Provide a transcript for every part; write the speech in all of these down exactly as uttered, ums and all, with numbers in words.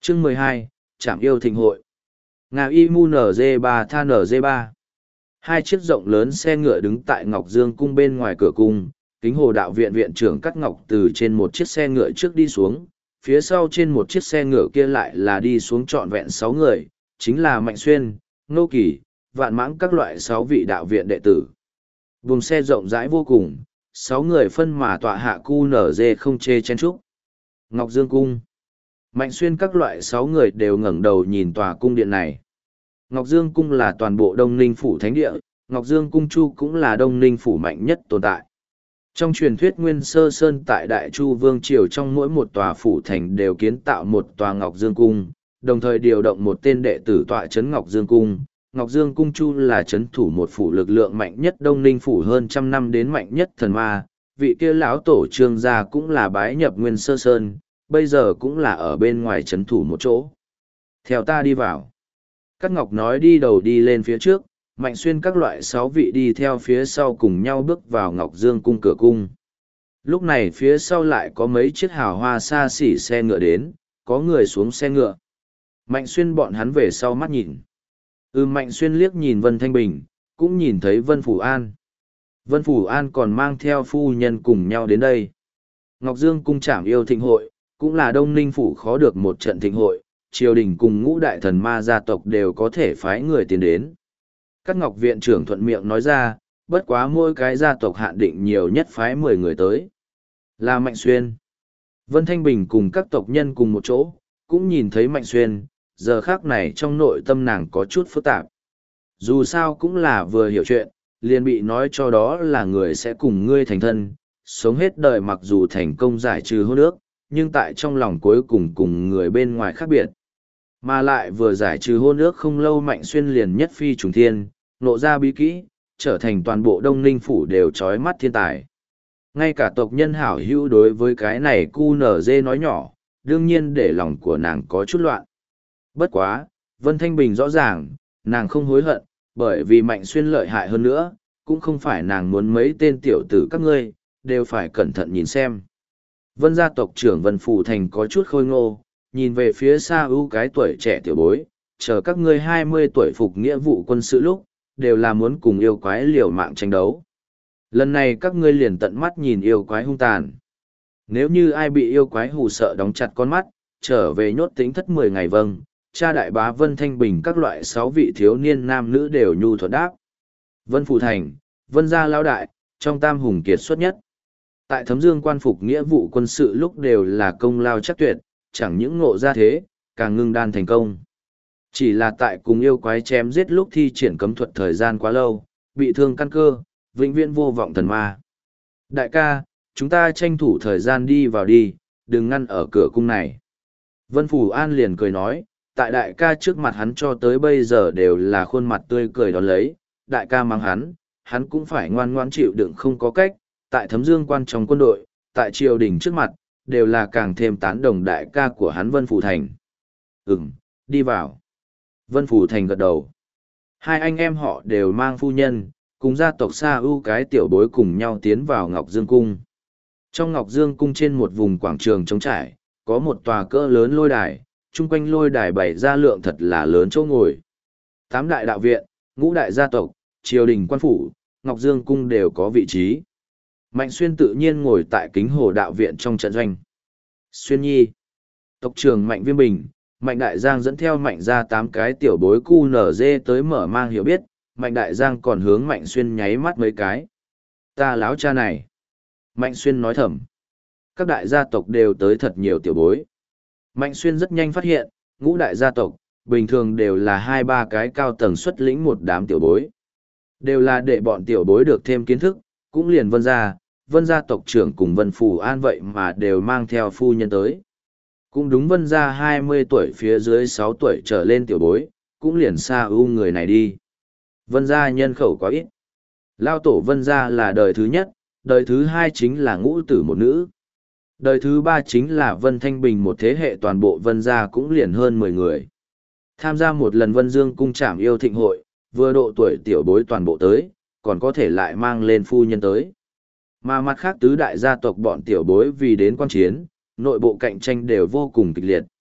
Chương mười hai, Trạm yêu thịnh hội. Nga i em u en giê ba tha en giê ba. Hai chiếc rộng lớn xe ngựa đứng tại Ngọc Dương cung bên ngoài cửa cung, Kính Hồ đạo viện viện trưởng Cắt Ngọc từ trên một chiếc xe ngựa trước đi xuống, phía sau trên một chiếc xe ngựa kia lại là đi xuống trọn vẹn sáu người, chính là Mạnh Xuyên, Nô Kỳ, Vạn Mãng các loại sáu vị đạo viện đệ tử. Vùng xe rộng rãi vô cùng, sáu người phân mà tọa hạ cu nở dê không chê chen trúc. Ngọc Dương cung. Mạnh Xuyên các loại sáu người đều ngẩng đầu nhìn tòa cung điện này. Ngọc Dương cung là toàn bộ Đông Ninh phủ thánh địa, Ngọc Dương cung Chu cũng là Đông Ninh phủ mạnh nhất tồn tại. Trong truyền thuyết Nguyên Sơ Sơn tại Đại Chu Vương Triều trong mỗi một tòa phủ thành đều kiến tạo một tòa Ngọc Dương cung, đồng thời điều động một tên đệ tử tọa trấn Ngọc Dương cung. Ngọc Dương cung Chu là trấn thủ một phủ lực lượng mạnh nhất Đông Ninh phủ hơn trăm năm đến mạnh nhất thần ma, vị kia lão tổ Trương gia cũng là bái nhập Nguyên Sơ Sơn, bây giờ cũng là ở bên ngoài trấn thủ một chỗ. Theo ta đi vào. Cát Ngọc nói đi đầu đi lên phía trước, Mạnh Xuyên các loại sáu vị đi theo phía sau cùng nhau bước vào Ngọc Dương cung cửa cung. Lúc này phía sau lại có mấy chiếc hào hoa xa xỉ xe ngựa đến, có người xuống xe ngựa. Mạnh Xuyên bọn hắn về sau mắt nhìn. Ừ Mạnh Xuyên liếc nhìn Vân Thanh Bình, cũng nhìn thấy Vân Phủ An. Vân Phủ An còn mang theo phu nhân cùng nhau đến đây. Ngọc Dương cung trảm yêu thịnh hội, cũng là Đông Ninh phủ khó được một trận thịnh hội, triều đình cùng ngũ đại thần ma gia tộc đều có thể phái người tiến đến. Các Ngọc viện trưởng thuận miệng nói ra, bất quá mỗi cái gia tộc hạn định nhiều nhất phái mười người tới. Là Mạnh Xuyên. Vân Thanh Bình cùng các tộc nhân cùng một chỗ, cũng nhìn thấy Mạnh Xuyên, giờ khác này trong nội tâm nàng có chút phức tạp. Dù sao cũng là vừa hiểu chuyện, liền bị nói cho đó là người sẽ cùng ngươi thành thân, sống hết đời mặc dù thành công giải trừ hôn ước, nhưng tại trong lòng cuối cùng cùng người bên ngoài khác biệt. Mà lại vừa giải trừ hôn ước không lâu Mạnh Xuyên liền nhất phi trùng thiên, nộ ra bí kỹ, trở thành toàn bộ Đông Ninh phủ đều trói mắt thiên tài. Ngay cả tộc nhân hảo hữu đối với cái này cu nở dê nói nhỏ, đương nhiên để lòng của nàng có chút loạn. Bất quá, Vân Thanh Bình rõ ràng, nàng không hối hận, bởi vì Mạnh Xuyên lợi hại hơn nữa, cũng không phải nàng muốn mấy tên tiểu tử các ngươi, đều phải cẩn thận nhìn xem. Vân gia tộc trưởng Vân Phủ Thành có chút khôi ngô, nhìn về phía xa ưu cái tuổi trẻ tiểu bối, chờ các ngươi hai mươi tuổi phục nghĩa vụ quân sự lúc, đều là muốn cùng yêu quái liều mạng tranh đấu. Lần này các ngươi liền tận mắt nhìn yêu quái hung tàn. Nếu như ai bị yêu quái hù sợ đóng chặt con mắt, trở về nhốt tính thất mười ngày vâng, cha đại bá Vân Thanh Bình các loại sáu vị thiếu niên nam nữ đều nhu thuận đáp. Vân Phủ Thành, Vân gia lão đại, trong tam hùng kiệt xuất nhất. Tại Thấm Dương quan phục nghĩa vụ quân sự lúc đều là công lao chắc tuyệt, chẳng những ngộ ra thế, càng ngưng đan thành công. Chỉ là tại cùng yêu quái chém giết lúc thi triển cấm thuật thời gian quá lâu, bị thương căn cơ, vĩnh viễn vô vọng thần ma. Đại ca, chúng ta tranh thủ thời gian đi vào đi, đừng ngăn ở cửa cung này. Vân Phủ An liền cười nói, tại đại ca trước mặt hắn cho tới bây giờ đều là khuôn mặt tươi cười đón lấy, đại ca mắng hắn, hắn cũng phải ngoan ngoãn chịu đựng không có cách, tại Thấm Dương quan trong quân đội, tại triều đình trước mặt, đều là càng thêm tán đồng đại ca của hắn Vân Phủ Thành. Ừm, đi vào. Vân Phủ Thành gật đầu. Hai anh em họ đều mang phu nhân, cùng gia tộc Sa ưu cái tiểu bối cùng nhau tiến vào Ngọc Dương Cung. Trong Ngọc Dương Cung trên một vùng quảng trường trống trải, có một tòa cỡ lớn lôi đài, chung quanh lôi đài bày ra lượng thật là lớn chỗ ngồi. Tám đại đạo viện, ngũ đại gia tộc, triều đình quan phủ, Ngọc Dương Cung đều có vị trí. Mạnh Xuyên tự nhiên ngồi tại Kính Hồ đạo viện trong trận doanh. Xuyên Nhi, tộc trưởng Mạnh Viêm Bình, Mạnh Đại Giang dẫn theo Mạnh ra tám cái tiểu bối cu nở dê tới mở mang hiểu biết, Mạnh Đại Giang còn hướng Mạnh Xuyên nháy mắt mấy cái. Ta láo cha này. Mạnh Xuyên nói thầm. Các đại gia tộc đều tới thật nhiều tiểu bối. Mạnh Xuyên rất nhanh phát hiện, ngũ đại gia tộc, bình thường đều là hai ba cái cao tầng xuất lĩnh một đám tiểu bối. Đều là để bọn tiểu bối được thêm kiến thức, cũng liền Vân gia, Vân gia tộc trưởng cùng Vân Phủ An vậy mà đều mang theo phu nhân tới. Cũng đúng Vân gia hai mươi tuổi phía dưới sáu tuổi trở lên tiểu bối, cũng liền xa ưu người này đi. Vân gia nhân khẩu quá ít. Lao tổ Vân gia là đời thứ nhất, đời thứ hai chính là ngũ tử một nữ. Đời thứ ba chính là Vân Thanh Bình một thế hệ toàn bộ Vân gia cũng liền hơn mười người. Tham gia một lần Vân Dương cung trảm yêu thịnh hội, vừa độ tuổi tiểu bối toàn bộ tới, còn có thể lại mang lên phu nhân tới. Mà mặt khác tứ đại gia tộc bọn tiểu bối vì đến quan chiến, nội bộ cạnh tranh đều vô cùng kịch liệt.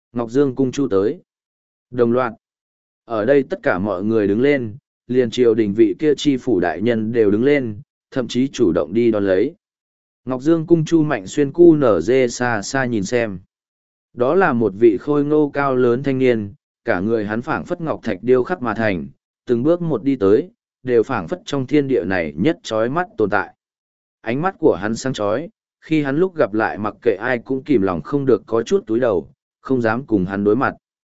Ngọc Dương cung chu tới. Đồng loạt. Ở đây tất cả mọi người đứng lên, liền triều đình vị kia chi phủ đại nhân đều đứng lên, thậm chí chủ động đi đón lấy. Ngọc Dương cung chu Mạnh Xuyên cu nở dê xa xa nhìn xem. Đó là một vị khôi ngô cao lớn thanh niên, cả người hắn phảng phất ngọc thạch điêu khắc mà thành, từng bước một đi tới, đều phảng phất trong thiên địa này nhất chói mắt tồn tại. Ánh mắt của hắn sáng chói, khi hắn lúc gặp lại mặc kệ ai cũng kìm lòng không được có chút túi đầu, không dám cùng hắn đối mặt.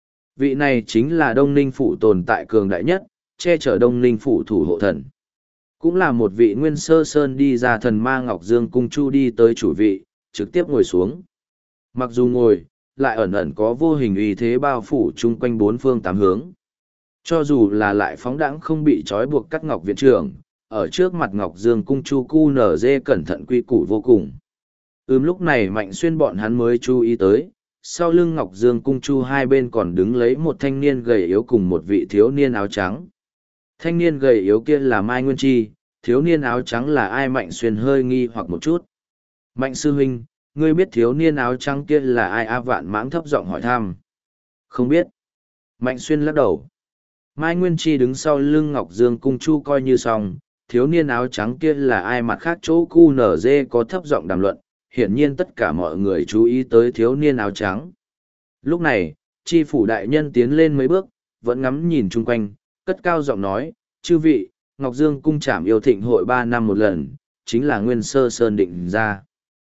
Vị này chính là Đông Ninh Phủ tồn tại cường đại nhất, che chở Đông Ninh Phủ thủ hộ thần. Cũng là một vị nguyên sơ sơn đi ra thần ma Ngọc Dương cung chu đi tới chủ vị, trực tiếp ngồi xuống. Mặc dù ngồi, lại ẩn ẩn có vô hình uy thế bao phủ chung quanh bốn phương tám hướng. Cho dù là lại phóng đãng không bị trói buộc cắt Ngọc viện trưởng, ở trước mặt Ngọc Dương cung chu cu nở dê cẩn thận quy củ vô cùng. Ừm lúc này Mạnh Xuyên bọn hắn mới chú ý tới, sau lưng Ngọc Dương cung chu hai bên còn đứng lấy một thanh niên gầy yếu cùng một vị thiếu niên áo trắng. Thanh niên gầy yếu kia là Mai Nguyên Chi, thiếu niên áo trắng là ai? Mạnh Xuyên hơi nghi hoặc một chút. Mạnh sư huynh, ngươi biết thiếu niên áo trắng kia là ai? A Vạn Mãng thấp giọng hỏi thăm. Không biết. Mạnh Xuyên lắc đầu. Mai Nguyên Chi đứng sau lưng Ngọc Dương cung chu coi như xong, thiếu niên áo trắng kia là ai? Mặt khác chỗ cu nở dê có thấp giọng đàm luận, hiển nhiên tất cả mọi người chú ý tới thiếu niên áo trắng. Lúc này, chi phủ đại nhân tiến lên mấy bước, vẫn ngắm nhìn chung quanh, cất cao giọng nói, chư vị, Ngọc Dương cung trảm yêu thịnh hội ba năm một lần, chính là nguyên sơ sơn định ra.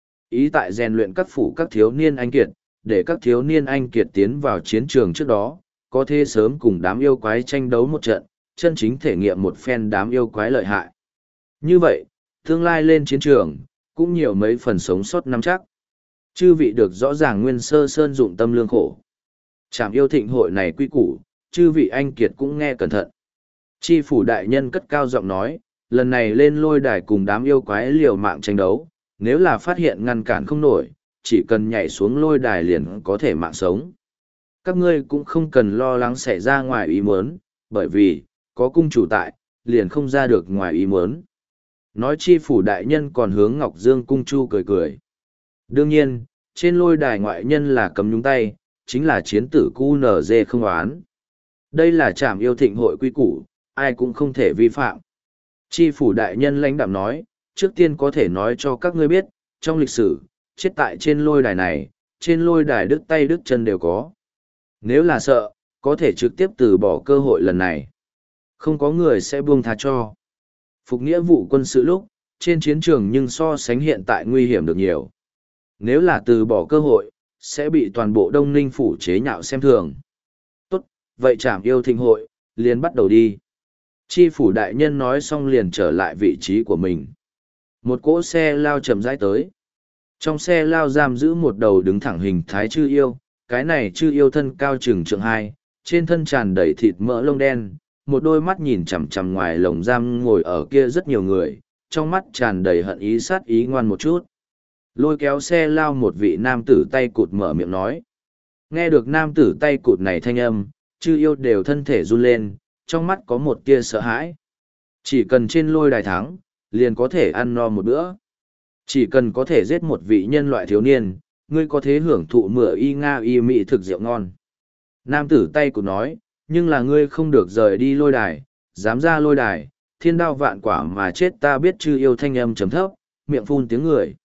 Ý tại rèn luyện các phủ các thiếu niên anh kiệt, để các thiếu niên anh kiệt tiến vào chiến trường trước đó, có thể sớm cùng đám yêu quái tranh đấu một trận, chân chính thể nghiệm một phen đám yêu quái lợi hại. Như vậy, tương lai lên chiến trường, cũng nhiều mấy phần sống sót nắm chắc. Chư vị được rõ ràng nguyên sơ sơn dụng tâm lương khổ. Trảm yêu thịnh hội này quy củ, chư vị anh kiệt cũng nghe cẩn thận. Chi phủ đại nhân cất cao giọng nói, lần này lên lôi đài cùng đám yêu quái liều mạng tranh đấu, nếu là phát hiện ngăn cản không nổi, chỉ cần nhảy xuống lôi đài liền có thể mạng sống. Các ngươi cũng không cần lo lắng xảy ra ngoài ý muốn, bởi vì, có cung chủ tại, liền không ra được ngoài ý muốn. Nói chi phủ đại nhân còn hướng Ngọc Dương cung chu cười cười. Đương nhiên, trên lôi đài ngoại nhân là cấm nhúng tay, chính là chiến tử cu nở dê không oán. Đây là trảm yêu thịnh hội quy củ, ai cũng không thể vi phạm. Chi phủ đại nhân lãnh đạm nói, trước tiên có thể nói cho các ngươi biết, trong lịch sử, chết tại trên lôi đài này, trên lôi đài đứt tay đứt chân đều có. Nếu là sợ, có thể trực tiếp từ bỏ cơ hội lần này. Không có người sẽ buông tha cho. Phục nghĩa vụ quân sự lúc, trên chiến trường nhưng so sánh hiện tại nguy hiểm được nhiều. Nếu là từ bỏ cơ hội, sẽ bị toàn bộ Đông Ninh phủ chế nhạo xem thường. Tốt, vậy trảm yêu thịnh hội, liền bắt đầu đi. Chi phủ đại nhân nói xong liền trở lại vị trí của mình. Một cỗ xe lao chậm rãi tới. Trong xe lao giam giữ một đầu đứng thẳng hình thái chư yêu, cái này chư yêu thân cao chừng trượng hai, trên thân tràn đầy thịt mỡ lông đen, một đôi mắt nhìn chằm chằm ngoài lồng giam ngồi ở kia rất nhiều người, trong mắt tràn đầy hận ý sát ý ngoan một chút. Lôi kéo xe lao một vị nam tử tay cụt mở miệng nói. Nghe được nam tử tay cụt này thanh âm, chư yêu đều thân thể run lên, trong mắt có một tia sợ hãi. Chỉ cần trên lôi đài thắng, liền có thể ăn no một bữa. Chỉ cần có thể giết một vị nhân loại thiếu niên, ngươi có thể hưởng thụ mửa y nga y mỹ thực rượu ngon. Nam tử tay cụt nói, nhưng là ngươi không được rời đi lôi đài, dám ra lôi đài, thiên đao vạn quả mà chết. Ta biết chư yêu thanh âm chấm thấp, miệng phun tiếng người.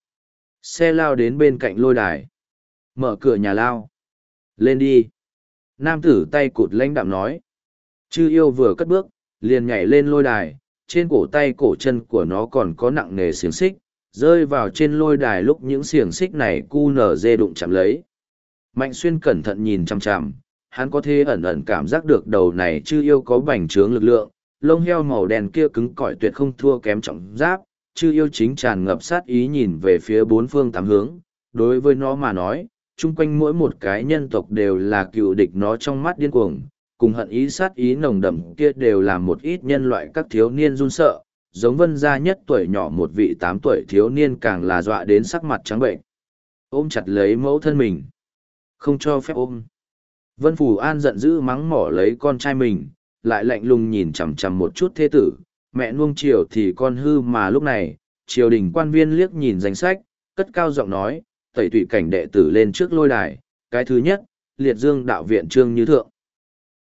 Xe lao đến bên cạnh lôi đài. Mở cửa nhà lao. Lên đi. Nam tử tay cụt lãnh đạm nói. Chư yêu vừa cất bước, liền nhảy lên lôi đài, trên cổ tay cổ chân của nó còn có nặng nề xiềng xích, rơi vào trên lôi đài lúc những xiềng xích này cu nở dê đụng chạm lấy. Mạnh Xuyên cẩn thận nhìn chằm chằm, hắn có thể ẩn ẩn cảm giác được đầu này chư yêu có bành trướng lực lượng, lông heo màu đen kia cứng cỏi tuyệt không thua kém trọng giáp, chư yêu chính tràn ngập sát ý nhìn về phía bốn phương tám hướng, đối với nó mà nói, chung quanh mỗi một cái nhân tộc đều là cựu địch. Nó trong mắt điên cuồng, cùng hận ý sát ý nồng đậm kia đều là một ít nhân loại các thiếu niên run sợ, giống Vân gia nhất tuổi nhỏ một vị tám tuổi thiếu niên càng là dọa đến sắc mặt trắng bệnh. Ôm chặt lấy mẫu thân mình. Không cho phép ôm. Vân Phù An giận dữ mắng mỏ lấy con trai mình, lại lạnh lùng nhìn chằm chằm một chút thế tử, mẹ nuông chiều thì con hư. Mà lúc này, triều đình quan viên liếc nhìn danh sách, cất cao giọng nói, tẩy tủy cảnh đệ tử lên trước lôi đài, cái thứ nhất, liệt dương đạo viện Trương Như Thượng.